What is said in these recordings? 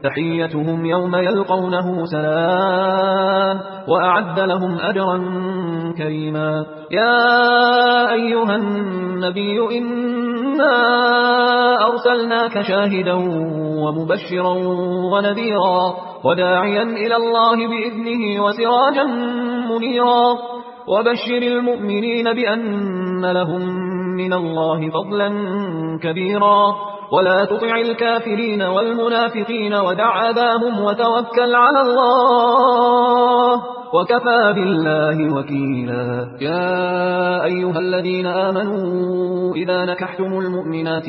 تحيتهم يوم يلقونه سلام وأعد لهم أجرا كريما. يا أيها النبي إنا أرسلناك شاهدا ومبشرا ونذيرا وداعيا إلى الله بإذنه وسراجا منيرا وبشر المؤمنين بأن لهم من الله فضلا كبيرا ولا تطع الكافرين والمنافقين ودع أذاهم وتوكل على الله وكفى بالله وكيلا. يا أيها الذين آمنوا إذا نكحتم المؤمنات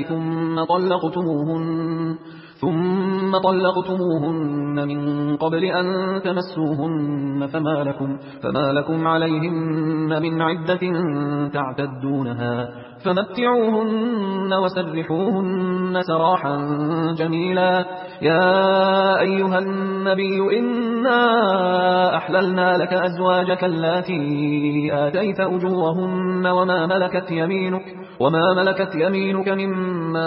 ثم طلقتموهن من قبل أن تمسوهن فما لكم عليهن من عدة تعتدونها فمتعوهن وسرحوهن سراحا جميلا. يا أيها النبي إنا أحللنا لك أزواجك اللاتي آتيت أجورهن وما ملكت يمينك مما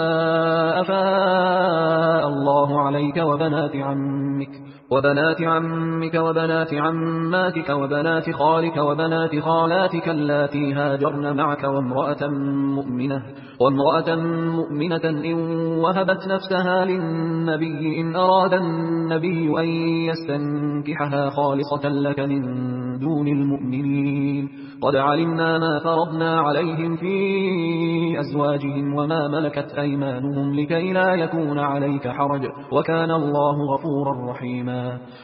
أفاء الله عليك وبنات عمك وبنات عماتك وبنات خالك وبنات خالاتك اللاتي هاجرن معك وامرأة مؤمنة إن وهبت نفسها للنبي إن أراد النبي أن يستنكحها خالصة لك من دون المؤمنين. قد علمنا ما فرضنا عليهم في أزواجهم وما ملكت أيمانهم لكي لا يكون عليك حرج وكان الله غفورا رحيما.